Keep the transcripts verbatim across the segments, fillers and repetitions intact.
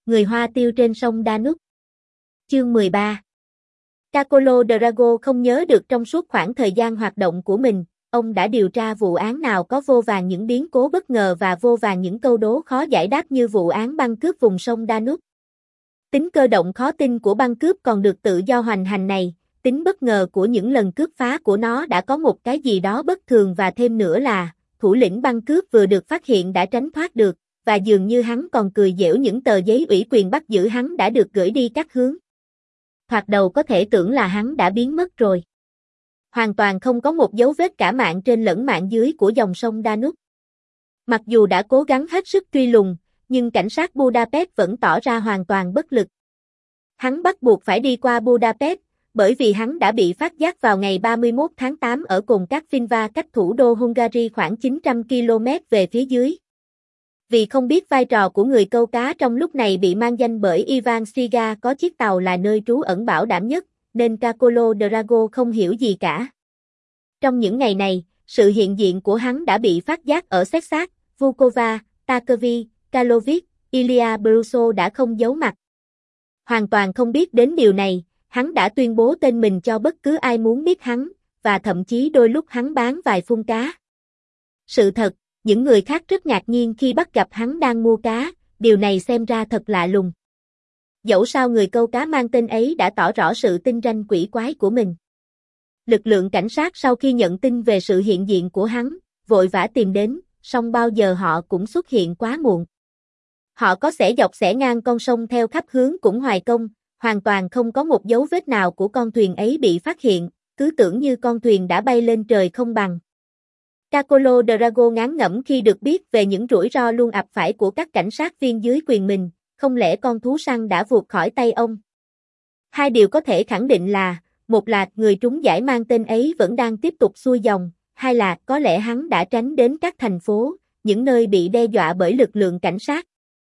Người Hoa tiêu trên sông Danube. Chương mười ba. Carcolo Drago không nhớ được trong suốt khoảng thời gian hoạt động của mình, ông đã điều tra vụ án nào có vô vàn những biến cố bất ngờ và vô vàn những câu đố khó giải đáp như vụ án băng cướp vùng sông Danube. Tính cơ động khó tin của băng cướp còn được tự do hoành hành này, tính bất ngờ của những lần cướp phá của nó đã có một cái gì đó bất thường và thêm nữa là, thủ lĩnh băng cướp vừa được phát hiện đã tránh thoát được, và dường như hắn còn cười giễu những tờ giấy ủy quyền bắt giữ hắn đã được gửi đi các hướng. Thoạt đầu có thể tưởng là hắn đã biến mất rồi. Hoàn toàn không có một dấu vết cả mạng trên lẫn mạng dưới của dòng sông Danube. Mặc dù đã cố gắng hết sức truy lùng, nhưng cảnh sát Budapest vẫn tỏ ra hoàn toàn bất lực. Hắn bắt buộc phải đi qua Budapest, bởi vì hắn đã bị phát giác vào ngày ba mươi mốt tháng tám ở cồn cát Finva cách thủ đô Hungary khoảng chín trăm ki lô mét về phía dưới. Vì không biết vai trò của người câu cá trong lúc này bị mang danh bởi Ivan Striga có chiếc tàu là nơi trú ẩn bảo đảm nhất, nên Carcolo Drago không hiểu gì cả. Trong những ngày này, sự hiện diện của hắn đã bị phát giác ở Sexat, Vukova, Takovi, Karlovic, Ilia Bruso đã không giấu mặt. Hoàn toàn không biết đến điều này, hắn đã tuyên bố tên mình cho bất cứ ai muốn biết hắn, và thậm chí đôi lúc hắn bán vài phun cá. Sự thật, những người khác rất ngạc nhiên khi bắt gặp hắn đang mua cá, điều này xem ra thật lạ lùng. Dẫu sao người câu cá mang tên ấy đã tỏ rõ sự tinh ranh quỷ quái của mình. Lực lượng cảnh sát sau khi nhận tin về sự hiện diện của hắn, vội vã tìm đến, song bao giờ họ cũng xuất hiện quá muộn. Họ có xẻ dọc xẻ ngang con sông theo khắp hướng cũng hoài công, hoàn toàn không có một dấu vết nào của con thuyền ấy bị phát hiện, cứ tưởng như con thuyền đã bay lên trời không bằng. Carcolo Drago ngán ngẩm khi được biết về những rủi ro luôn ập phải của các cảnh sát viên dưới quyền mình, không lẽ con thú săn đã vụt khỏi tay ông? Hai điều có thể khẳng định là, một là người trúng giải mang tên ấy vẫn đang tiếp tục xuôi dòng, hai là có lẽ hắn đã tránh đến các thành phố, những nơi bị đe dọa bởi lực lượng cảnh sát.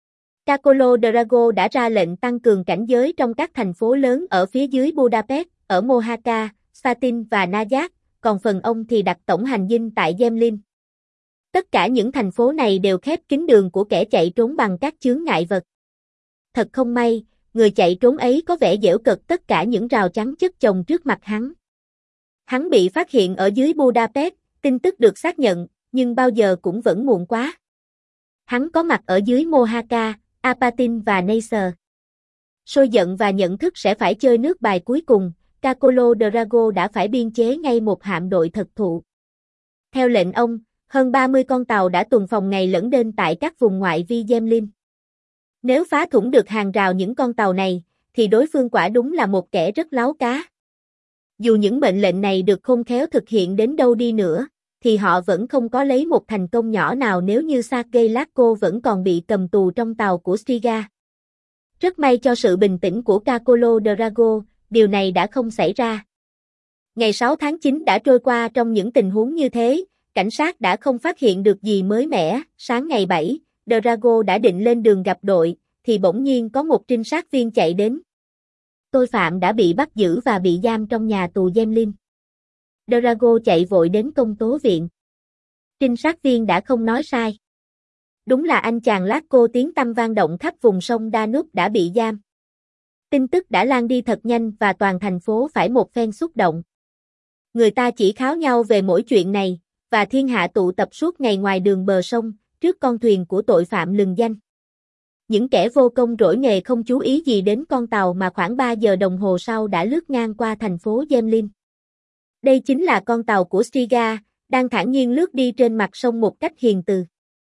Carcolo Drago đã ra lệnh tăng cường cảnh giới trong các thành phố lớn ở phía dưới Budapest, ở Mohács, Szatin và Nagyar, còn phần ông thì đặt tổng hành dinh tại Zemlin. Tất cả những thành phố này đều khép kín đường của kẻ chạy trốn bằng các chướng ngại vật. Thật không may, người chạy trốn ấy có vẻ giễu cợt tất cả những rào chắn chất chồng trước mặt hắn. Hắn bị phát hiện ở dưới Budapest, tin tức được xác nhận, nhưng bao giờ cũng vẫn muộn quá. Hắn có mặt ở dưới Mohács, Apatin và Neisse. Sôi giận và nhận thức sẽ phải chơi nước bài cuối cùng, Carcolo Drago đã phải biên chế ngay một hạm đội thật thụ. Theo lệnh ông, hơn ba mươi con tàu đã tuần phòng ngày lẫn đêm tại các vùng ngoại vi Zemlin. Nếu phá thủng được hàng rào những con tàu này, thì đối phương quả đúng là một kẻ rất láo cá. Dù những mệnh lệnh này được khôn khéo thực hiện đến đâu đi nữa, thì họ vẫn không có lấy một thành công nhỏ nào nếu như Sergei Lasko vẫn còn bị cầm tù trong tàu của Striga. Rất may cho sự bình tĩnh của Carcolo Drago, điều này đã không xảy ra. Ngày sáu tháng chín đã trôi qua trong những tình huống như thế, cảnh sát đã không phát hiện được gì mới mẻ. Sáng ngày bảy, Drago đã định lên đường gặp đội, thì bỗng nhiên có một trinh sát viên chạy đến. Tội phạm đã bị bắt giữ và bị giam trong nhà tù Zemlin. Drago chạy vội đến công tố viện. Trinh sát viên đã không nói sai. Đúng là anh chàng Lasko tiếng tăm vang động khắp vùng sông Danube đã bị giam. Tin tức đã lan đi thật nhanh và toàn thành phố phải một phen xúc động. Người ta chỉ kháo nhau về mỗi chuyện này, và thiên hạ tụ tập suốt ngày ngoài đường bờ sông, trước con thuyền của tội phạm lừng danh. Những kẻ vô công rỗi nghề không chú ý gì đến con tàu mà khoảng ba giờ đồng hồ sau đã lướt ngang qua thành phố Zemlin. Đây chính là con tàu của Striga, đang thản nhiên lướt đi trên mặt sông một cách hiền từ.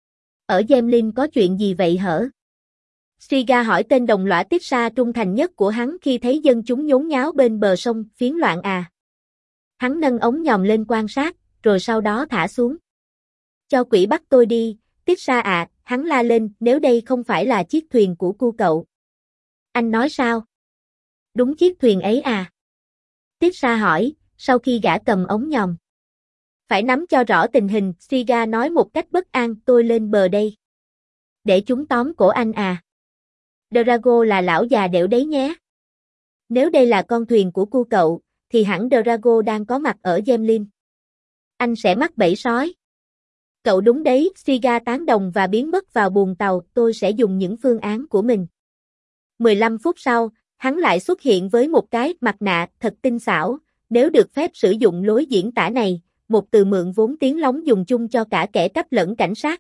Ở Zemlin có chuyện gì vậy hở? Striga hỏi tên đồng lõa Tisha trung thành nhất của hắn khi thấy dân chúng nhốn nháo bên bờ sông, phiến loạn à. Hắn nâng ống nhòm lên quan sát, rồi sau đó thả xuống. Cho quỷ bắt tôi đi, Tisha à, hắn la lên, nếu đây không phải là chiếc thuyền của cu cậu. Anh nói sao? Đúng chiếc thuyền ấy à? Tisha hỏi, sau khi gã cầm ống nhòm. Phải nắm cho rõ tình hình, Striga nói một cách bất an, tôi lên bờ đây. Để chúng tóm cổ anh à? Drago là lão già đẻo đấy nhé. Nếu đây là con thuyền của cu cậu, thì hẳn Drago đang có mặt ở Zemlin. Anh sẽ mắc bẫy sói. Cậu đúng đấy, Striga tán đồng và biến mất vào buồng tàu, tôi sẽ dùng những phương án của mình. mười lăm phút sau, hắn lại xuất hiện với một cái mặt nạ thật tinh xảo, nếu được phép sử dụng lối diễn tả này, một từ mượn vốn tiếng lóng dùng chung cho cả kẻ cắp lẫn cảnh sát.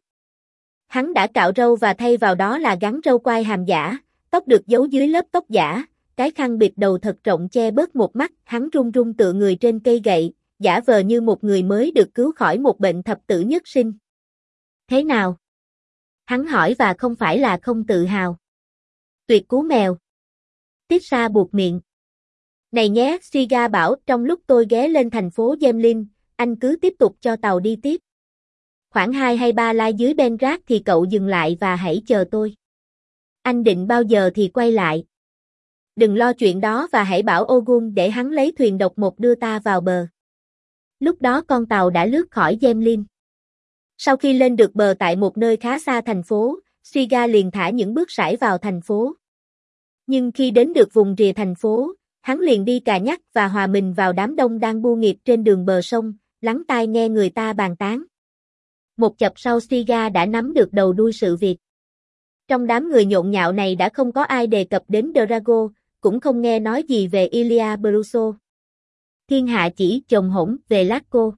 Hắn đã cạo râu và thay vào đó là gắn râu quai hàm giả, tóc được giấu dưới lớp tóc giả, cái khăn bịt đầu thật rộng che bớt một mắt, hắn run run tựa người trên cây gậy, giả vờ như một người mới được cứu khỏi một bệnh thập tử nhất sinh. Thế nào? Hắn hỏi và không phải là không tự hào. Tuyệt cú mèo. Tissa buộc miệng. Này nhé, Siga bảo, trong lúc tôi ghé lên thành phố Gemlin, anh cứ tiếp tục cho tàu đi tiếp. Khoảng hai hay ba lai dưới Benrad thì cậu dừng lại và hãy chờ tôi. Anh định bao giờ thì quay lại. Đừng lo chuyện đó và hãy bảo Ogun để hắn lấy thuyền độc một đưa ta vào bờ. Lúc đó con tàu đã lướt khỏi Gemlin. Sau khi lên được bờ tại một nơi khá xa thành phố, Siga liền thả những bước sải vào thành phố. Nhưng khi đến được vùng rìa thành phố, hắn liền đi cà nhắc và hòa mình vào đám đông đang bu nghiệp trên đường bờ sông, lắng tai nghe người ta bàn tán. Một chập sau Siga đã nắm được đầu đuôi sự việc. Trong đám người nhộn nhạo này đã không có ai đề cập đến Drago, cũng không nghe nói gì về Ilia Bruso. Thiên hạ chỉ chồng hỗn về Lacco.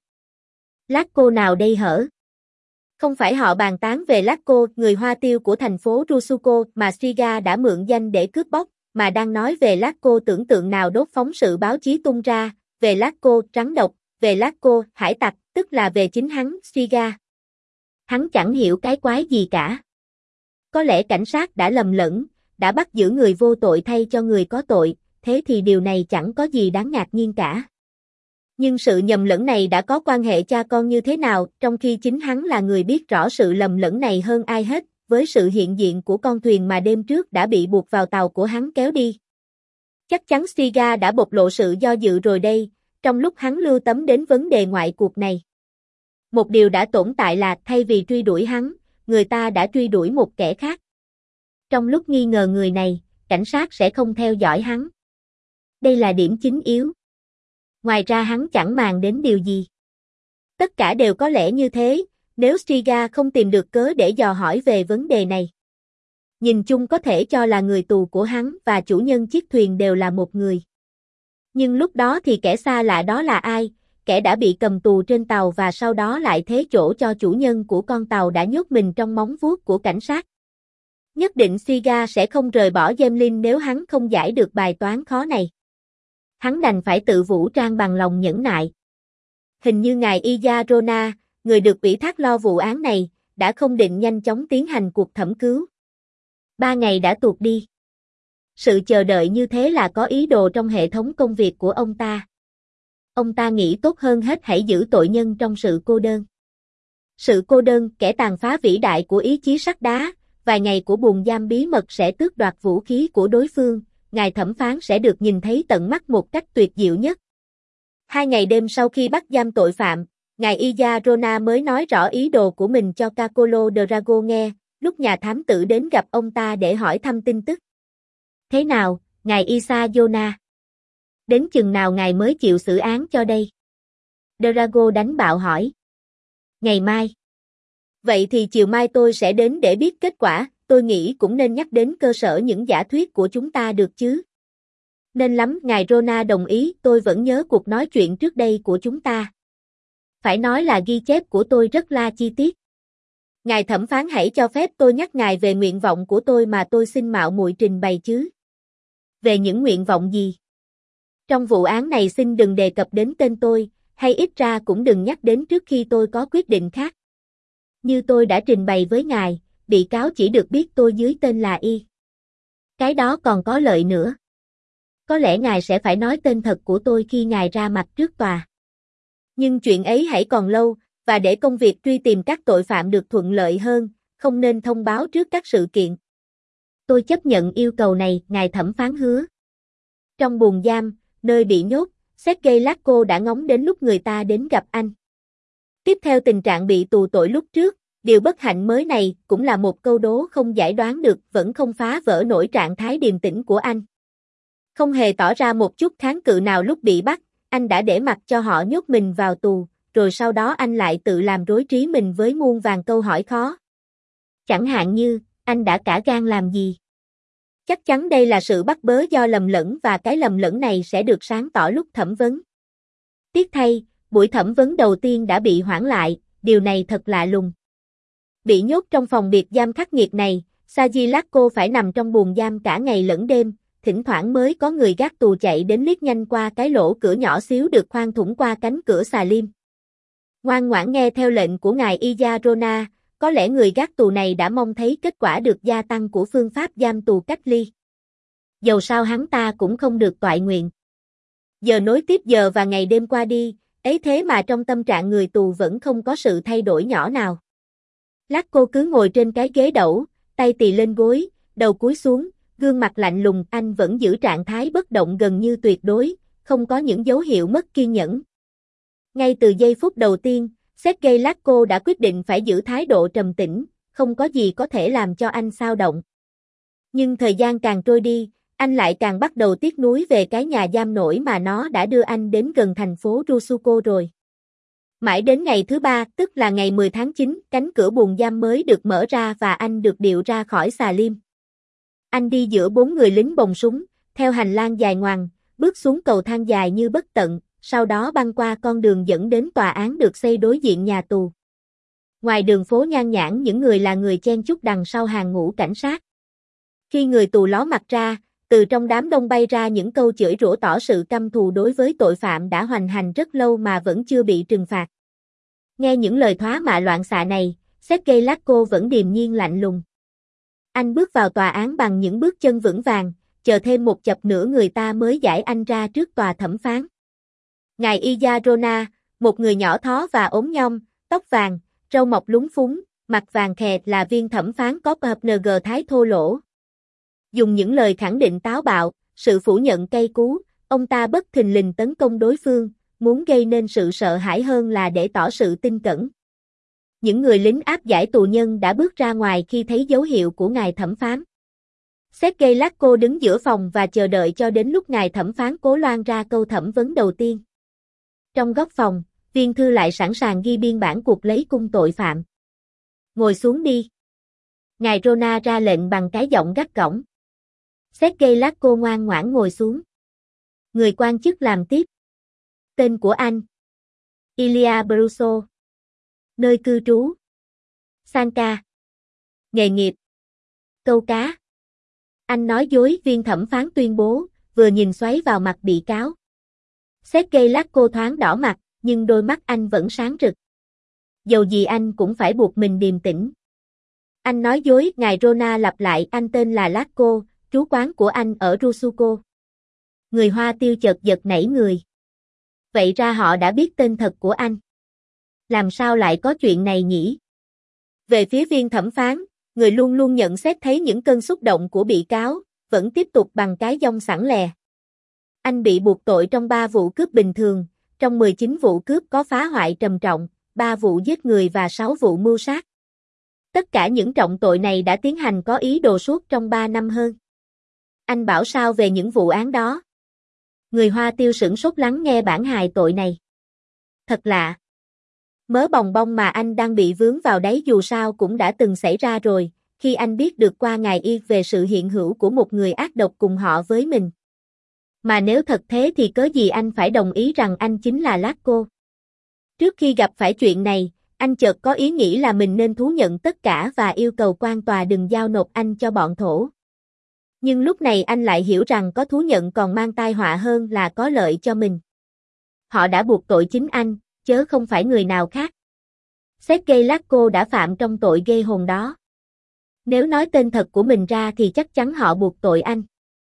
Lacco nào đây hở? Không phải họ bàn tán về Lacco, người hoa tiêu của thành phố Rusuko mà Siga đã mượn danh để cướp bóc, mà đang nói về Lacco tưởng tượng nào đốt phóng sự báo chí tung ra, về Lacco trắng độc, về Lacco hải tặc, tức là về chính hắn, Siga. Hắn chẳng hiểu cái quái gì cả. Có lẽ cảnh sát đã lầm lẫn, đã bắt giữ người vô tội thay cho người có tội, thế thì điều này chẳng có gì đáng ngạc nhiên cả. Nhưng sự nhầm lẫn này đã có quan hệ cha con như thế nào, trong khi chính hắn là người biết rõ sự lầm lẫn này hơn ai hết, với sự hiện diện của con thuyền mà đêm trước đã bị buộc vào tàu của hắn kéo đi. Chắc chắn Siga đã bộc lộ sự do dự rồi đây, trong lúc hắn lưu tâm đến vấn đề ngoại cuộc này. Một điều đã tồn tại là thay vì truy đuổi hắn, người ta đã truy đuổi một kẻ khác. Trong lúc nghi ngờ người này, cảnh sát sẽ không theo dõi hắn. Đây là điểm chính yếu. Ngoài ra hắn chẳng màng đến điều gì. Tất cả đều có lẽ như thế, nếu Siga không tìm được cớ để dò hỏi về vấn đề này. Nhìn chung có thể cho là người tù của hắn và chủ nhân chiếc thuyền đều là một người. Nhưng lúc đó thì kẻ xa lạ đó là ai? Kẻ đã bị cầm tù trên tàu và sau đó lại thế chỗ cho chủ nhân của con tàu đã nhốt mình trong móng vuốt của cảnh sát. Nhất định Siga sẽ không rời bỏ Gemlin nếu hắn không giải được bài toán khó này. Hắn đành phải tự vũ trang bằng lòng nhẫn nại. Hình như ngài Iya Rona, người được ủy thác lo vụ án này, đã không định nhanh chóng tiến hành cuộc thẩm cứu. Ba ngày đã tuột đi. Sự chờ đợi như thế là có ý đồ trong hệ thống công việc của ông ta. Ông ta nghĩ tốt hơn hết hãy giữ tội nhân trong sự cô đơn. Sự cô đơn, kẻ tàn phá vĩ đại của ý chí sắt đá, vài ngày của buồng giam bí mật sẽ tước đoạt vũ khí của đối phương, ngài thẩm phán sẽ được nhìn thấy tận mắt một cách tuyệt diệu nhất. Hai ngày đêm sau khi bắt giam tội phạm, ngài Iya Rona mới nói rõ ý đồ của mình cho Cacolo Drago nghe, lúc nhà thám tử đến gặp ông ta để hỏi thăm tin tức. Thế nào, ngài Isa Yona? Đến chừng nào ngài mới chịu xử án cho đây? Drago đánh bạo hỏi. Ngày mai. Vậy thì chiều mai tôi sẽ đến để biết kết quả, tôi nghĩ cũng nên nhắc đến cơ sở những giả thuyết của chúng ta được chứ. Nên lắm, ngài Rona đồng ý, tôi vẫn nhớ cuộc nói chuyện trước đây của chúng ta. Phải nói là ghi chép của tôi rất là chi tiết. Ngài thẩm phán hãy cho phép tôi nhắc ngài về nguyện vọng của tôi mà tôi xin mạo muội trình bày chứ. Về những nguyện vọng gì? Trong vụ án này xin đừng đề cập đến tên tôi, hay ít ra cũng đừng nhắc đến trước khi tôi có quyết định khác. Như tôi đã trình bày với ngài, bị cáo chỉ được biết tôi dưới tên là Y. Cái đó còn có lợi nữa. Có lẽ ngài sẽ phải nói tên thật của tôi khi ngài ra mặt trước tòa. Nhưng chuyện ấy hãy còn lâu, và để công việc truy tìm các tội phạm được thuận lợi hơn, không nên thông báo trước các sự kiện. Tôi chấp nhận yêu cầu này, ngài thẩm phán hứa. Trong buồng giam, nơi bị nhốt, Sergei Lacco đã ngóng đến lúc người ta đến gặp anh. Tiếp theo tình trạng bị tù tội lúc trước, điều bất hạnh mới này cũng là một câu đố không giải đoán được, vẫn không phá vỡ nổi trạng thái điềm tĩnh của anh. Không hề tỏ ra một chút kháng cự nào lúc bị bắt, anh đã để mặc cho họ nhốt mình vào tù, rồi sau đó anh lại tự làm rối trí mình với muôn vàn câu hỏi khó. Chẳng hạn như, anh đã cả gan làm gì? Chắc chắn đây là sự bắt bớ do lầm lẫn và cái lầm lẫn này sẽ được sáng tỏ lúc thẩm vấn. Tiếc thay, buổi thẩm vấn đầu tiên đã bị hoãn lại, điều này thật lạ lùng. Bị nhốt trong phòng biệt giam khắc nghiệt này, Saji Lacko phải nằm trong buồng giam cả ngày lẫn đêm, thỉnh thoảng mới có người gác tù chạy đến liếc nhanh qua cái lỗ cửa nhỏ xíu được khoan thủng qua cánh cửa xà lim. Ngoan ngoãn nghe theo lệnh của ngài Iyarona, có lẽ người gác tù này đã mong thấy kết quả được gia tăng của phương pháp giam tù cách ly. Dầu sao hắn ta cũng không được toại nguyện. Giờ nối tiếp giờ và ngày đêm qua đi, ấy thế mà trong tâm trạng người tù vẫn không có sự thay đổi nhỏ nào. Lacko cứ ngồi trên cái ghế đẩu, tay tì lên gối, đầu cúi xuống, gương mặt lạnh lùng, anh vẫn giữ trạng thái bất động gần như tuyệt đối, không có những dấu hiệu mất kiên nhẫn. Ngay từ giây phút đầu tiên, Sergei Lacko đã quyết định phải giữ thái độ trầm tĩnh, không có gì có thể làm cho anh xao động. Nhưng thời gian càng trôi đi, anh lại càng bắt đầu tiếc nuối về cái nhà giam nổi mà nó đã đưa anh đến gần thành phố Rusuko rồi. Mãi đến ngày thứ ba, tức là ngày mười tháng chín, cánh cửa buồng giam mới được mở ra và anh được điệu ra khỏi xà lim. Anh đi giữa bốn người lính bồng súng, theo hành lang dài ngoằng, bước xuống cầu thang dài như bất tận, sau đó băng qua con đường dẫn đến tòa án được xây đối diện nhà tù. Ngoài đường phố nhan nhản những người là người chen chúc đằng sau hàng ngũ cảnh sát. Khi người tù ló mặt ra, từ trong đám đông bay ra những câu chửi rủa tỏ sự căm thù đối với tội phạm đã hoành hành rất lâu mà vẫn chưa bị trừng phạt. Nghe những lời thoá mạ loạn xạ này, Sergei Lacko vẫn điềm nhiên lạnh lùng. Anh bước vào tòa án bằng những bước chân vững vàng, chờ thêm một chập nữa người ta mới giải anh ra trước tòa thẩm phán. Ngài Iyarona, một người nhỏ thó và ốm nhom, tóc vàng, râu mọc lúng phúng, mặt vàng khè là viên thẩm phán có pê en giê thái thô lỗ. Dùng những lời khẳng định táo bạo, sự phủ nhận cay cú, ông ta bất thình lình tấn công đối phương, muốn gây nên sự sợ hãi hơn là để tỏ sự tinh cẩn. Những người lính áp giải tù nhân đã bước ra ngoài khi thấy dấu hiệu của ngài thẩm phán. Sergei Lacko đứng giữa phòng và chờ đợi cho đến lúc ngài thẩm phán cố loan ra câu thẩm vấn đầu tiên. Trong góc phòng, viên thư lại sẵn sàng ghi biên bản cuộc lấy cung tội phạm. Ngồi xuống đi. Ngài Rona ra lệnh bằng cái giọng gắt gỏng. Sergei Lacko ngoan ngoãn ngồi xuống. Người quan chức làm tiếp. Tên của anh. Ilya Bruso. Nơi cư trú. Sanka. Nghề nghiệp. Câu cá. Anh nói dối, viên thẩm phán tuyên bố, vừa nhìn xoáy vào mặt bị cáo. Sergei Lacko thoáng đỏ mặt, nhưng đôi mắt anh vẫn sáng rực. Dầu gì anh cũng phải buộc mình điềm tĩnh. Anh nói dối, ngài Rona lặp lại, anh tên là Lacko, trú quán của anh ở Rusuko. Người Hoa Tiêu chợt giật nảy người. Vậy ra họ đã biết tên thật của anh. Làm sao lại có chuyện này nhỉ? Về phía viên thẩm phán, người luôn luôn nhận xét thấy những cơn xúc động của bị cáo, vẫn tiếp tục bằng cái giọng sẵn lè. Anh bị buộc tội trong ba vụ cướp bình thường, trong mười chín vụ cướp có phá hoại trầm trọng, ba vụ giết người và sáu vụ mưu sát. Tất cả những trọng tội này đã tiến hành có ý đồ suốt trong ba năm hơn. Anh bảo sao về những vụ án đó? Người Hoa Tiêu sửng sốt lắng nghe bản hài tội này. Thật lạ. Mớ bòng bong mà anh đang bị vướng vào đấy dù sao cũng đã từng xảy ra rồi, khi anh biết được qua ngài Y về sự hiện hữu của một người ác độc cùng họ với mình. Mà nếu thật thế thì cớ gì anh phải đồng ý rằng anh chính là Lacko? Trước khi gặp phải chuyện này, anh chợt có ý nghĩ là mình nên thú nhận tất cả và yêu cầu quan tòa đừng giao nộp anh cho bọn thổ. Nhưng lúc này anh lại hiểu rằng có thú nhận còn mang tai họa hơn là có lợi cho mình. Họ đã buộc tội chính anh, chớ không phải người nào khác. Sergei Lacko đã phạm trong tội ghê hồn đó. Nếu nói tên thật của mình ra thì chắc chắn họ buộc tội anh.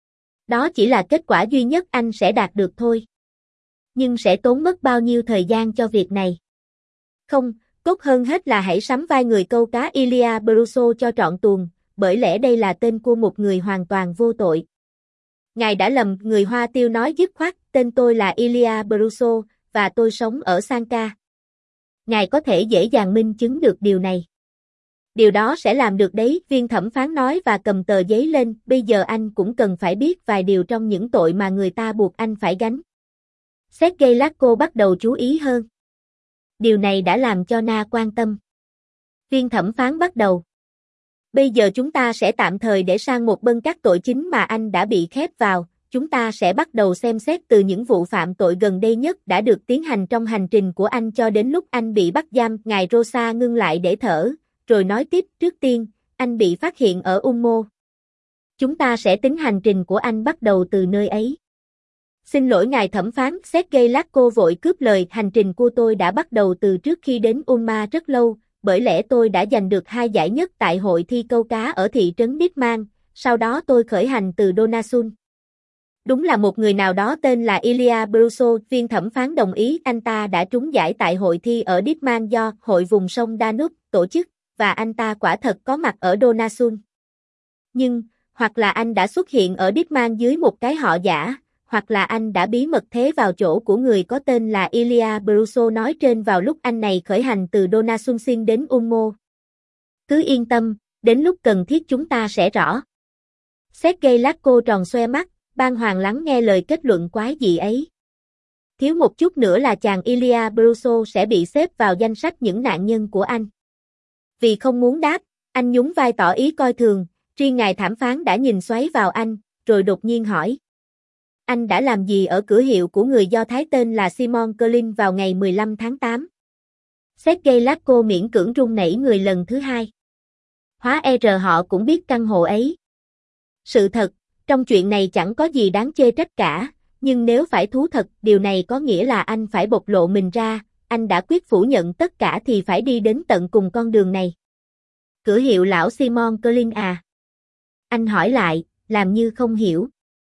Đó chỉ là kết quả duy nhất anh sẽ đạt được thôi. Nhưng sẽ tốn mất bao nhiêu thời gian cho việc này? Không, tốt hơn hết là hãy sắm vai người câu cá Ilya Bruso cho trọn tuồng, bởi lẽ đây là tên của một người hoàn toàn vô tội. Ngài đã lầm, người Hoa Tiêu nói dứt khoát, tên tôi là Ilya Bruso, và tôi sống ở Sanka. Ngài có thể dễ dàng minh chứng được điều này. Điều đó sẽ làm được đấy, viên thẩm phán nói và cầm tờ giấy lên, bây giờ anh cũng cần phải biết vài điều trong những tội mà người ta buộc anh phải gánh. Sergei Lacko bắt đầu chú ý hơn. Điều này đã làm cho Na quan tâm. Viên thẩm phán bắt đầu. Bây giờ chúng ta sẽ tạm thời để sang một bên các tội chính mà anh đã bị khép vào, chúng ta sẽ bắt đầu xem xét từ những vụ phạm tội gần đây nhất đã được tiến hành trong hành trình của anh cho đến lúc anh bị bắt giam. Ngài Rosa ngưng lại để thở, rồi nói tiếp, trước tiên, anh bị phát hiện ở Ulmo. Chúng ta sẽ tính hành trình của anh bắt đầu từ nơi ấy. Xin lỗi ngài thẩm phán, Sergei Lakko vội cướp lời, hành trình của tôi đã bắt đầu từ trước khi đến Ulma rất lâu, bởi lẽ tôi đã giành được hai giải nhất tại hội thi câu cá ở thị trấn Ditman, sau đó tôi khởi hành từ Donasun. Đúng là một người nào đó tên là Ilya Bruso, viên thẩm phán đồng ý, anh ta đã trúng giải tại hội thi ở Ditman do Hội vùng sông Danube tổ chức, và anh ta quả thật có mặt ở Donasun. Nhưng, hoặc là anh đã xuất hiện ở Ditman dưới một cái họ giả, hoặc là anh đã bí mật thế vào chỗ của người có tên là Ilya Bruso nói trên vào lúc anh này khởi hành từ Donasunsin đến Ulmo. Cứ yên tâm, đến lúc cần thiết chúng ta sẽ rõ. Sergei Lakko tròn xoe mắt, bàng hoàng lắng nghe lời kết luận quái dị ấy. Thiếu một chút nữa là chàng Ilya Bruso sẽ bị xếp vào danh sách những nạn nhân của anh. Vì không muốn đáp, anh nhún vai tỏ ý coi thường, riêng ngài thẩm phán đã nhìn xoáy vào anh, rồi đột nhiên hỏi. Anh đã làm gì ở cửa hiệu của người Do Thái tên là Simon Kerlin vào ngày mười lăm tháng tám? Sergei Lakko miễn cưỡng run nảy người lần thứ hai. Hóa ra họ cũng biết căn hộ ấy. Sự thật, trong chuyện này chẳng có gì đáng chê trách cả, nhưng nếu phải thú thật, điều này có nghĩa là anh phải bộc lộ mình ra, anh đã quyết phủ nhận tất cả thì phải đi đến tận cùng con đường này. Cửa hiệu lão Simon Kerlin à? Anh hỏi lại, làm như không hiểu.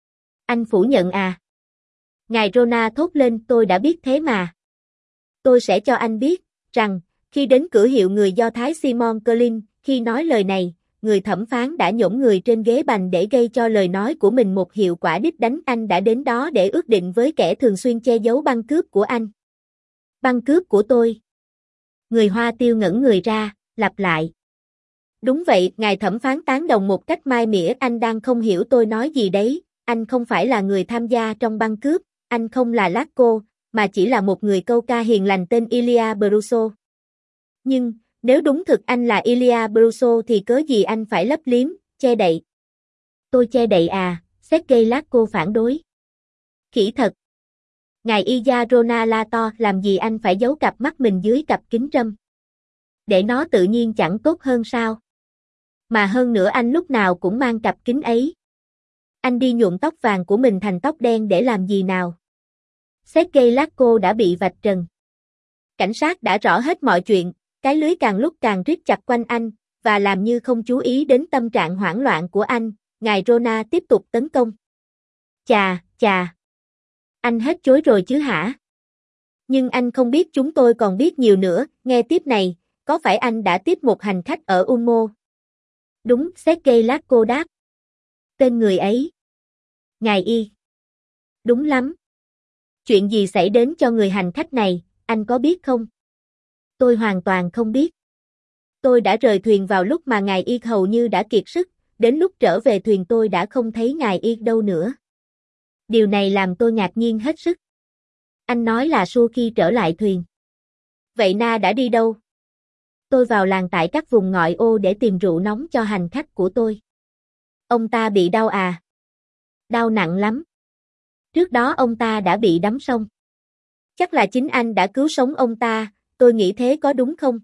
Anh phủ nhận à? Ngài Rona thốt lên, tôi đã biết thế mà. Tôi sẽ cho anh biết, rằng, khi đến cửa hiệu người Do Thái Simon Kerlin, khi nói lời này, người thẩm phán đã nhổm người trên ghế bành để gây cho lời nói của mình một hiệu quả đích đánh. Anh đã đến đó để ước định với kẻ thường xuyên che giấu băng cướp của anh. Băng cướp của tôi. Người Hoa Tiêu ngẩn người ra, lặp lại. Đúng vậy, ngài thẩm phán tán đồng một cách mai mỉa, anh đang không hiểu tôi nói gì đấy, anh không phải là người tham gia trong băng cướp, anh không là Lakko, mà chỉ là một người câu ca hiền lành tên Ilya Bruso. Nhưng, nếu đúng thực anh là Ilya Bruso thì cớ gì anh phải lấp liếm, che đậy? Tôi che đậy à? Sergei Lakko phản đối. Khỉ thật. Ngài Ilya Rona la to, làm gì anh phải giấu cặp mắt mình dưới cặp kính râm? Để nó tự nhiên chẳng tốt hơn sao? Mà hơn nữa anh lúc nào cũng mang cặp kính ấy. Anh đi nhuộm tóc vàng của mình thành tóc đen để làm gì nào? Sergei Lakko đã bị vạch trần. Cảnh sát đã rõ hết mọi chuyện, cái lưới càng lúc càng rít chặt quanh anh, và làm như không chú ý đến tâm trạng hoảng loạn của anh, ngài Rona tiếp tục tấn công. Chà, chà. Anh hết chối rồi chứ hả? Nhưng anh không biết chúng tôi còn biết nhiều nữa, nghe tiếp này, có phải anh đã tiếp một hành khách ở Ulmo? Đúng, Sergei Lakko đáp. Tên người ấy. Ngài Y. Đúng lắm. Chuyện gì xảy đến cho người hành khách này, anh có biết không? Tôi hoàn toàn không biết. Tôi đã rời thuyền vào lúc mà ngài Y hầu như đã kiệt sức, đến lúc trở về thuyền tôi đã không thấy ngài Y đâu nữa. Điều này làm tôi ngạc nhiên hết sức. Anh nói là sau khi trở lại thuyền. Vậy Na đã đi đâu? Tôi vào làng tại các vùng ngoại ô để tìm rượu nóng cho hành khách của tôi. Ông ta bị đau à? Đau nặng lắm. Trước đó ông ta đã bị đắm sông. Chắc là chính anh đã cứu sống ông ta, tôi nghĩ thế có đúng không?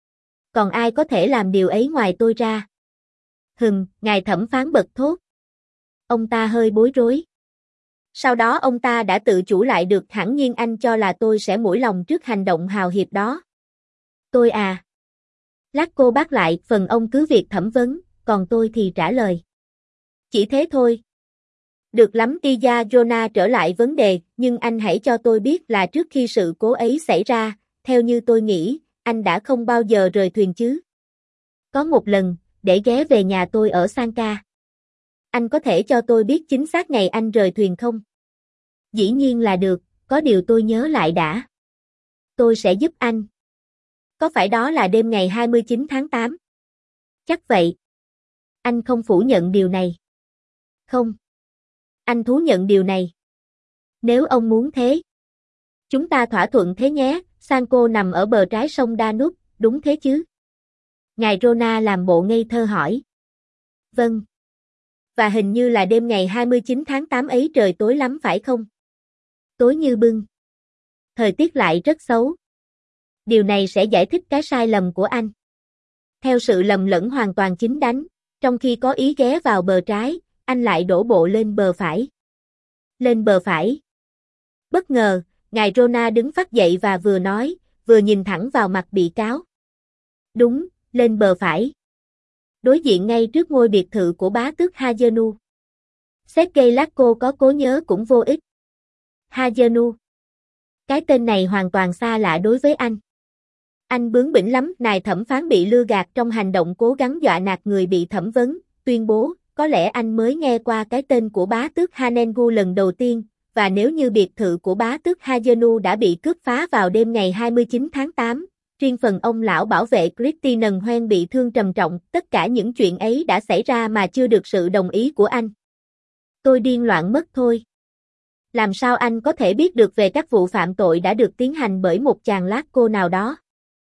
Còn ai có thể làm điều ấy ngoài tôi ra? Hừm, ngài thẩm phán bật thốt. Ông ta hơi bối rối. Sau đó ông ta đã tự chủ lại được, hẳn nhiên anh cho là tôi sẽ mũi lòng trước hành động hào hiệp đó. Tôi à? Lakko bác lại, phần ông cứ việc thẩm vấn, còn tôi thì trả lời. Chỉ thế thôi. Được lắm, Ilya Rona trở lại vấn đề, nhưng anh hãy cho tôi biết là trước khi sự cố ấy xảy ra, theo như tôi nghĩ, anh đã không bao giờ rời thuyền chứ. Có một lần, để ghé về nhà tôi ở Sanka. Anh có thể cho tôi biết chính xác ngày anh rời thuyền không? Dĩ nhiên là được, có điều tôi nhớ lại đã. Tôi sẽ giúp anh. Có phải đó là đêm ngày hai mươi chín tháng tám? Chắc vậy. Anh không phủ nhận điều này. Không. Anh thú nhận điều này. Nếu ông muốn thế. Chúng ta thỏa thuận thế nhé, Sanko nằm ở bờ trái sông Danube, đúng thế chứ? Ngài Rona làm bộ ngây thơ hỏi. Vâng. Và hình như là đêm ngày hai mươi chín tháng tám ấy trời tối lắm phải không? Tối như bưng. Thời tiết lại rất xấu. Điều này sẽ giải thích cái sai lầm của anh. Theo sự lầm lẫn hoàn toàn chính đánh, trong khi có ý ghé vào bờ trái, anh lại đổ bộ lên bờ phải. Lên bờ phải. Bất ngờ, ngài Rona đứng phắt dậy và vừa nói, vừa nhìn thẳng vào mặt bị cáo. Đúng, lên bờ phải. Đối diện ngay trước ngôi biệt thự của bá tước Hajenu. Sergei Lakko có cố nhớ cũng vô ích. Hajenu. Cái tên này hoàn toàn xa lạ đối với anh. Anh bướng bỉnh lắm, nài thẩm phán bị lừa gạt trong hành động cố gắng dọa nạt người bị thẩm vấn, tuyên bố, có lẽ anh mới nghe qua cái tên của bá tước Hanengu lần đầu tiên, và nếu như biệt thự của bá tước Hajenu đã bị cướp phá vào đêm ngày hai mươi chín tháng tám, riêng phần ông lão bảo vệ Christine Hoen bị thương trầm trọng, tất cả những chuyện ấy đã xảy ra mà chưa được sự đồng ý của anh. Tôi điên loạn mất thôi. Làm sao anh có thể biết được về các vụ phạm tội đã được tiến hành bởi một chàng lát cô nào đó?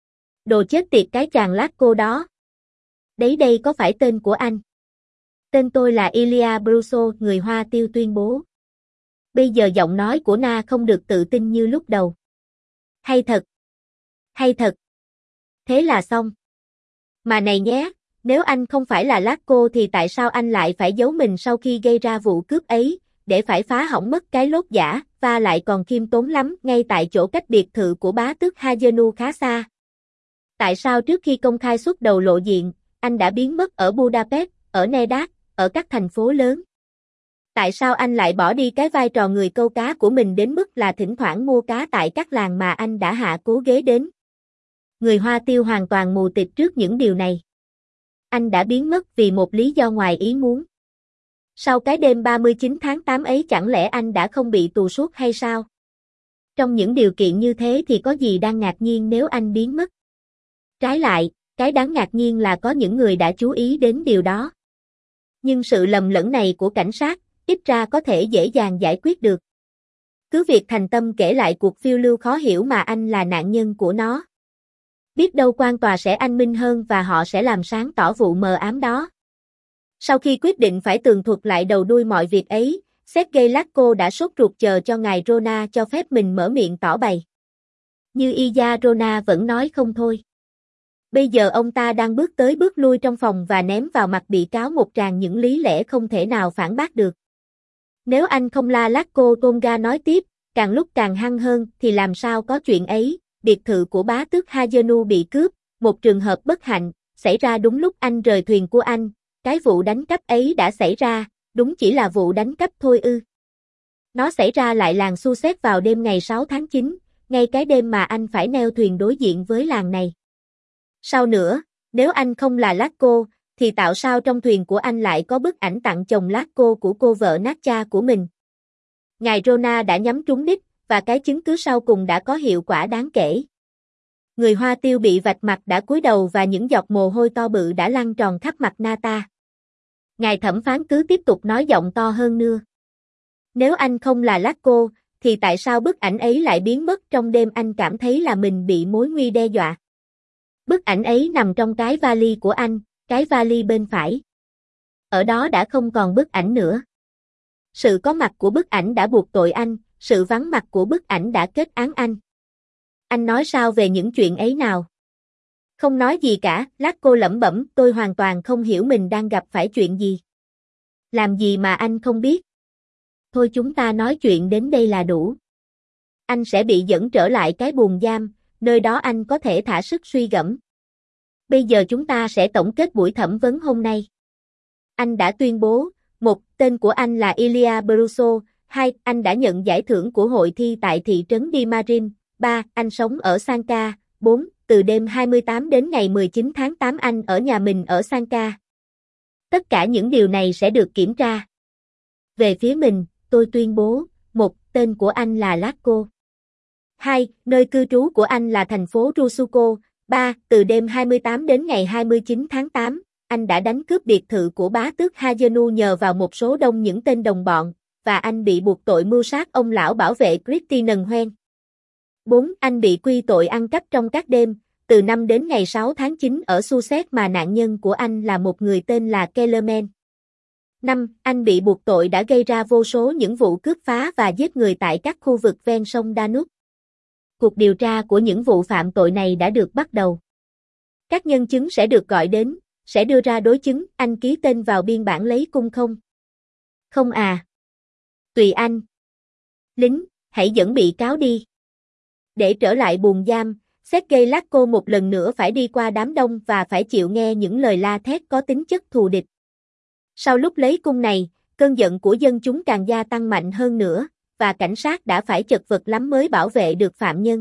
Đồ chết tiệt cái chàng lát cô đó. Đấy đây có phải tên của anh? Tên tôi là Ilya Bruso, người Hoa Tiêu tuyên bố. Bây giờ giọng nói của Na không được tự tin như lúc đầu. Hay thật. Hay thật. Thế là xong. Mà này nhé, nếu anh không phải là lát cô thì tại sao anh lại phải giấu mình sau khi gây ra vụ cướp ấy, để phải phá hỏng mất cái lốt giả, và lại còn khiêm tốn lắm, ngay tại chỗ cách biệt thự của bá tước Hajenu khá xa. Tại sao trước khi công khai xuất đầu lộ diện, anh đã biến mất ở Budapest, ở Nedat, ở các thành phố lớn? Tại sao anh lại bỏ đi cái vai trò người câu cá của mình đến mức là thỉnh thoảng mua cá tại các làng mà anh đã hạ cố ghế đến? Người Hoa Tiêu hoàn toàn mù tịt trước những điều này. Anh đã biến mất vì một lý do ngoài ý muốn. Sau cái đêm ba mươi chín tháng tám ấy chẳng lẽ anh đã không bị tù suốt hay sao? Trong những điều kiện như thế thì có gì đang ngạc nhiên nếu anh biến mất? Trái lại, cái đáng ngạc nhiên là có những người đã chú ý đến điều đó. Nhưng sự lầm lẫn này của cảnh sát, ít ra có thể dễ dàng giải quyết được. Cứ việc thành tâm kể lại cuộc phiêu lưu khó hiểu mà anh là nạn nhân của nó. Biết đâu quan tòa sẽ anh minh hơn và họ sẽ làm sáng tỏ vụ mờ ám đó. Sau khi quyết định phải tường thuật lại đầu đuôi mọi việc ấy, Sergei Lakko đã sốt ruột chờ cho ngài Rona cho phép mình mở miệng tỏ bày. Nhưng Ilya Rona vẫn nói không thôi. Bây giờ ông ta đang bước tới bước lui trong phòng và ném vào mặt bị cáo một tràng những lý lẽ không thể nào phản bác được. Nếu anh không la Lakko, Tonga nói tiếp, càng lúc càng hăng hơn, thì làm sao có chuyện ấy, biệt thự của bá tước Hajenu bị cướp, một trường hợp bất hạnh, xảy ra đúng lúc anh rời thuyền của anh, cái vụ đánh cắp ấy đã xảy ra, đúng chỉ là vụ đánh cắp thôi ư. Nó xảy ra lại làng Sussex vào đêm ngày sáu tháng chín, ngay cái đêm mà anh phải neo thuyền đối diện với làng này. Sau nữa, nếu anh không là Lakko, thì tạo sao trong thuyền của anh lại có bức ảnh tặng chồng Lakko của cô vợ Natcha của mình? Ngài Rona đã nhắm trúng đích, và cái chứng cứ sau cùng đã có hiệu quả đáng kể. Người Hoa Tiêu bị vạch mặt đã cúi đầu và những giọt mồ hôi to bự đã lăn tròn khắp mặt Nata. Ngài thẩm phán cứ tiếp tục nói giọng to hơn nữa. Nếu anh không là Lakko, thì tại sao bức ảnh ấy lại biến mất trong đêm anh cảm thấy là mình bị mối nguy đe dọa? Bức ảnh ấy nằm trong cái vali của anh, cái vali bên phải. Ở đó đã không còn bức ảnh nữa. Sự có mặt của bức ảnh đã buộc tội anh, sự vắng mặt của bức ảnh đã kết án anh. Anh nói sao về những chuyện ấy nào? Không nói gì cả, Lakko lẩm bẩm, tôi hoàn toàn không hiểu mình đang gặp phải chuyện gì. Làm gì mà anh không biết? Thôi chúng ta nói chuyện đến đây là đủ. Anh sẽ bị dẫn trở lại cái buồng giam, nơi đó anh có thể thả sức suy gẫm. Bây giờ chúng ta sẽ tổng kết buổi thẩm vấn hôm nay. Anh đã tuyên bố, một, tên của anh là Ilya Bruso, hai, anh đã nhận giải thưởng của hội thi tại thị trấn Dimarin, ba, anh sống ở Sanka, bốn, từ đêm hai mươi tám đến ngày mười chín tháng tám anh ở nhà mình ở Sanka. Tất cả những điều này sẽ được kiểm tra. Về phía mình, tôi tuyên bố, một, tên của anh là Lakko. hai. Nơi cư trú của anh là thành phố Rusuko. ba. Từ đêm hai mươi tám đến ngày hai mươi chín tháng tám, anh đã đánh cướp biệt thự của bá tước Hajenu nhờ vào một số đông những tên đồng bọn, và anh bị buộc tội mưu sát ông lão bảo vệ Christine Hoen. bốn. Anh bị quy tội ăn cắp trong các đêm, từ năm đến ngày sáu tháng chín ở Sussex mà nạn nhân của anh là một người tên là Kellerman. năm. Anh bị buộc tội đã gây ra vô số những vụ cướp phá và giết người tại các khu vực ven sông Danube. Cuộc điều tra của những vụ phạm tội này đã được bắt đầu. Các nhân chứng sẽ được gọi đến, sẽ đưa ra đối chứng. Anh ký tên vào biên bản lấy cung không? Không à. Tùy anh. Lính, hãy dẫn bị cáo đi. Để trở lại buồng giam, Sergei Lakko một lần nữa phải đi qua đám đông và phải chịu nghe những lời la thét có tính chất thù địch. Sau lúc lấy cung này, cơn giận của dân chúng càng gia tăng mạnh hơn nữa, và cảnh sát đã phải chật vật lắm mới bảo vệ được phạm nhân.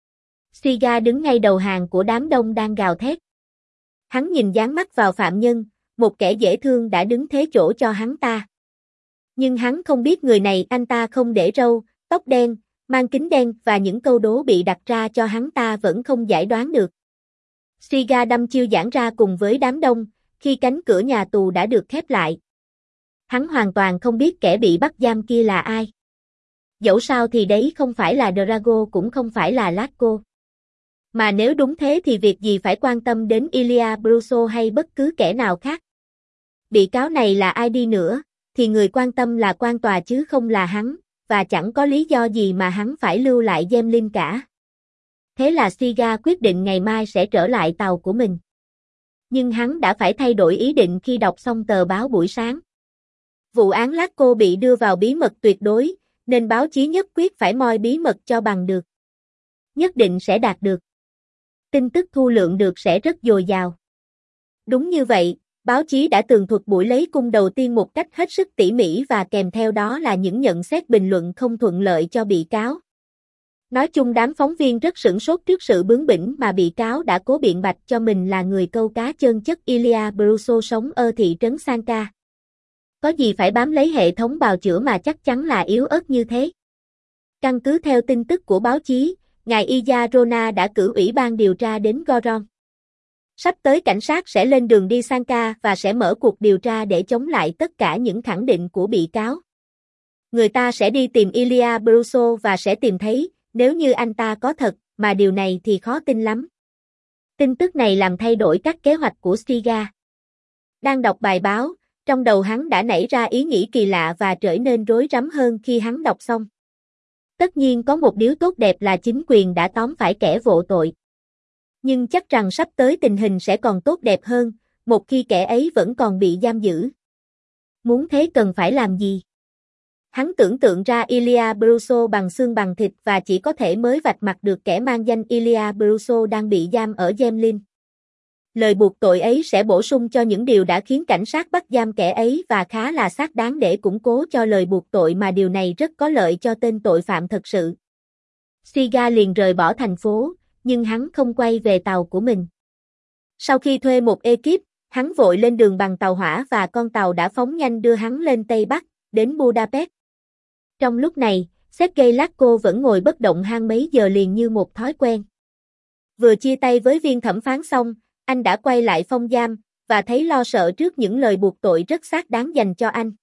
Siga đứng ngay đầu hàng của đám đông đang gào thét. Hắn nhìn dán mắt vào phạm nhân, một kẻ dễ thương đã đứng thế chỗ cho hắn ta. Nhưng hắn không biết người này, anh ta không để râu, tóc đen, mang kính đen và những câu đố bị đặt ra cho hắn ta vẫn không giải đoán được. Siga đâm chiêu giãn ra cùng với đám đông, khi cánh cửa nhà tù đã được khép lại. Hắn hoàn toàn không biết kẻ bị bắt giam kia là ai. Dẫu sao thì đấy không phải là Drago cũng không phải là Lakko. Mà nếu đúng thế thì việc gì phải quan tâm đến Ilya Bruso hay bất cứ kẻ nào khác. Bị cáo này là ai đi nữa, thì người quan tâm là quan tòa chứ không là hắn, và chẳng có lý do gì mà hắn phải lưu lại Gemlin cả. Thế là Siga quyết định ngày mai sẽ trở lại tàu của mình. Nhưng hắn đã phải thay đổi ý định khi đọc xong tờ báo buổi sáng. Vụ án Lakko bị đưa vào bí mật tuyệt đối, nên báo chí nhất quyết phải moi bí mật cho bằng được. Nhất định sẽ đạt được. Tin tức thu lượng được sẽ rất dồi dào. Đúng như vậy, báo chí đã tường thuật buổi lấy cung đầu tiên một cách hết sức tỉ mỉ và kèm theo đó là những nhận xét bình luận không thuận lợi cho bị cáo. Nói chung đám phóng viên rất sửng sốt trước sự bướng bỉnh mà bị cáo đã cố biện bạch cho mình là người câu cá chân chất Ilya Bruso sống ở thị trấn Sanka. Có gì phải bám lấy hệ thống bào chữa mà chắc chắn là yếu ớt như thế. Căn cứ theo tin tức của báo chí, ngài Ilya Rona đã cử ủy ban điều tra đến Goron. Sắp tới cảnh sát sẽ lên đường đi Sanka và sẽ mở cuộc điều tra để chống lại tất cả những khẳng định của bị cáo. Người ta sẽ đi tìm Ilya Bruso và sẽ tìm thấy, nếu như anh ta có thật, mà điều này thì khó tin lắm. Tin tức này làm thay đổi các kế hoạch của Siga. Đang đọc bài báo, trong đầu hắn đã nảy ra ý nghĩ kỳ lạ và trở nên rối rắm hơn khi hắn đọc xong. Tất nhiên có một điều tốt đẹp là chính quyền đã tóm phải kẻ vô tội. Nhưng chắc rằng sắp tới tình hình sẽ còn tốt đẹp hơn, một khi kẻ ấy vẫn còn bị giam giữ. Muốn thế cần phải làm gì? Hắn tưởng tượng ra Ilya Bruso bằng xương bằng thịt và chỉ có thể mới vạch mặt được kẻ mang danh Ilya Bruso đang bị giam ở Gemlin. Lời buộc tội ấy sẽ bổ sung cho những điều đã khiến cảnh sát bắt giam kẻ ấy và khá là xác đáng để củng cố cho lời buộc tội, mà điều này rất có lợi cho tên tội phạm thật sự. Siga liền rời bỏ thành phố, nhưng hắn không quay về tàu của mình. Sau khi thuê một ekip, hắn vội lên đường bằng tàu hỏa và con tàu đã phóng nhanh đưa hắn lên Tây Bắc, đến Budapest. Trong lúc này, Sergei Lakko vẫn ngồi bất động hang mấy giờ liền như một thói quen. Vừa chia tay với viên thẩm phán xong, anh đã quay lại phòng giam, và thấy lo sợ trước những lời buộc tội rất xác đáng dành cho anh.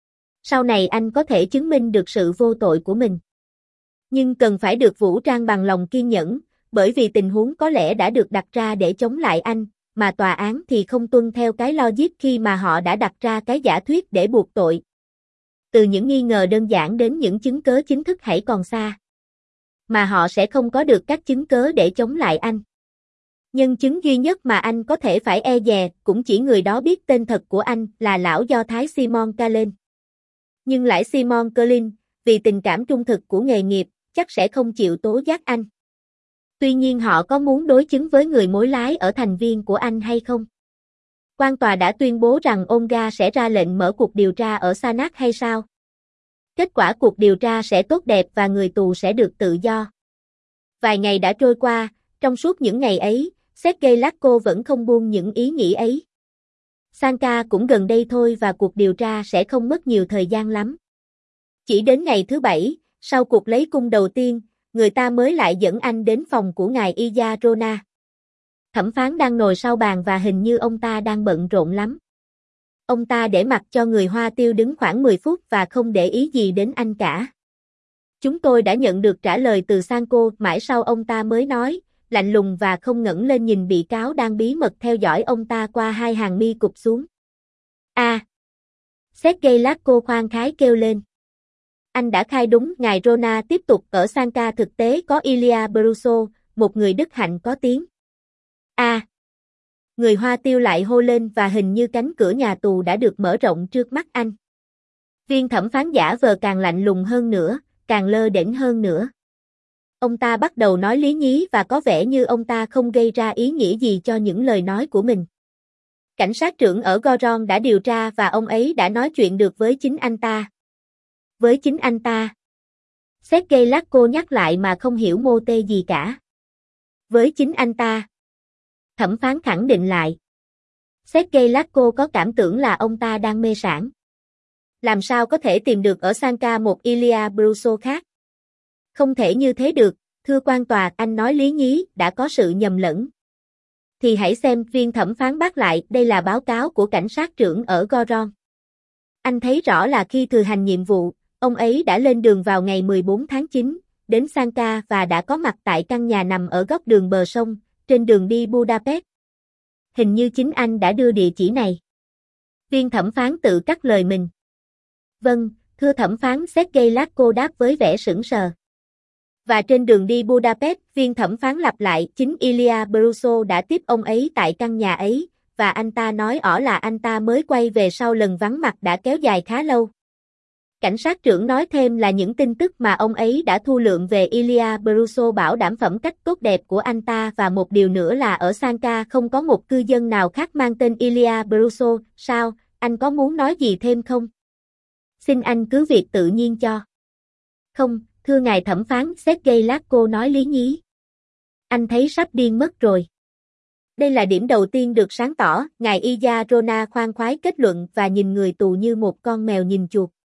Sau này anh có thể chứng minh được sự vô tội của mình. Nhưng cần phải được vũ trang bằng lòng kiên nhẫn, bởi vì tình huống có lẽ đã được đặt ra để chống lại anh, mà tòa án thì không tuân theo cái logic khi mà họ đã đặt ra cái giả thuyết để buộc tội. Từ những nghi ngờ đơn giản đến những chứng cớ chính thức hãy còn xa. Mà họ sẽ không có được các chứng cớ để chống lại anh. Nhân chứng duy nhất mà anh có thể phải e dè cũng chỉ người đó biết tên thật của anh là lão Do Thái Simon Kalin. Nhưng lại Simon Kalin, vì tình cảm trung thực của nghề nghiệp, chắc sẽ không chịu tố giác anh. Tuy nhiên họ có muốn đối chứng với người mối lái ở thành viên của anh hay không? Quan tòa đã tuyên bố rằng Olga sẽ ra lệnh mở cuộc điều tra ở Sanak hay sao? Kết quả cuộc điều tra sẽ tốt đẹp và người tù sẽ được tự do. Vài ngày đã trôi qua, trong suốt những ngày ấy, Sergei Lakko vẫn không buông những ý nghĩ ấy. Sanka cũng gần đây thôi và cuộc điều tra sẽ không mất nhiều thời gian lắm. Chỉ đến ngày thứ bảy, sau cuộc lấy cung đầu tiên, người ta mới lại dẫn anh đến phòng của ngài Ilya Rona. Thẩm phán đang ngồi sau bàn và hình như ông ta đang bận rộn lắm. Ông ta để mặc cho người Hoa Tiêu đứng khoảng mười phút và không để ý gì đến anh cả. Chúng tôi đã nhận được trả lời từ Sanko, mãi sau ông ta mới nói, lạnh lùng và không ngẩng lên nhìn bị cáo đang bí mật theo dõi ông ta qua hai hàng mi cụp xuống. A. Sergei Lasko khoan khái kêu lên. Anh đã khai đúng, ngài Rona tiếp tục, ở Sanka thực tế có Ilya Bruso, một người đức hạnh có tiếng. A. À, người Hoa Tiêu lại hô lên và hình như cánh cửa nhà tù đã được mở rộng trước mắt anh. Viên thẩm phán giả vờ càng lạnh lùng hơn nữa, càng lơ đễnh hơn nữa. Ông ta bắt đầu nói lý nhí và có vẻ như ông ta không gây ra ý nghĩa gì cho những lời nói của mình. Cảnh sát trưởng ở Goron đã điều tra và ông ấy đã nói chuyện được với chính anh ta. Với chính anh ta. Sergei Lasko nhắc lại mà không hiểu mô tê gì cả. Với chính anh ta. Thẩm phán khẳng định lại. Sergei Lasko có cảm tưởng là ông ta đang mê sảng. Làm sao có thể tìm được ở Sanka một Ilya Bruso khác? Không thể như thế được, thưa quan tòa, anh nói lý nhí, đã có sự nhầm lẫn. Thì hãy xem, viên thẩm phán bác lại, đây là báo cáo của cảnh sát trưởng ở Goron. Anh thấy rõ là khi thừa hành nhiệm vụ, ông ấy đã lên đường vào ngày mười bốn tháng chín, đến Sanka và đã có mặt tại căn nhà nằm ở góc đường bờ sông, trên đường đi Budapest. Hình như chính anh đã đưa địa chỉ này. Viên thẩm phán tự cắt lời mình. Vâng, thưa thẩm phán, Sergei Lasko đáp với vẻ sững sờ. Và trên đường đi Budapest, viên thẩm phán lặp lại, chính Ilya Bruso đã tiếp ông ấy tại căn nhà ấy, và anh ta nói ỏ là anh ta mới quay về sau lần vắng mặt đã kéo dài khá lâu. Cảnh sát trưởng nói thêm là những tin tức mà ông ấy đã thu lượm về Ilya Bruso bảo đảm phẩm cách tốt đẹp của anh ta và một điều nữa là ở Sanka không có một cư dân nào khác mang tên Ilya Bruso. Sao, anh có muốn nói gì thêm không? Xin anh cứ việc tự nhiên cho. Không, thưa ngài thẩm phán, Sergei Lasko nói lý nhí. Anh thấy sắp điên mất rồi. Đây là điểm đầu tiên được sáng tỏ, ngài Ilya Rona khoan khoái kết luận và nhìn người tù như một con mèo nhìn chuột.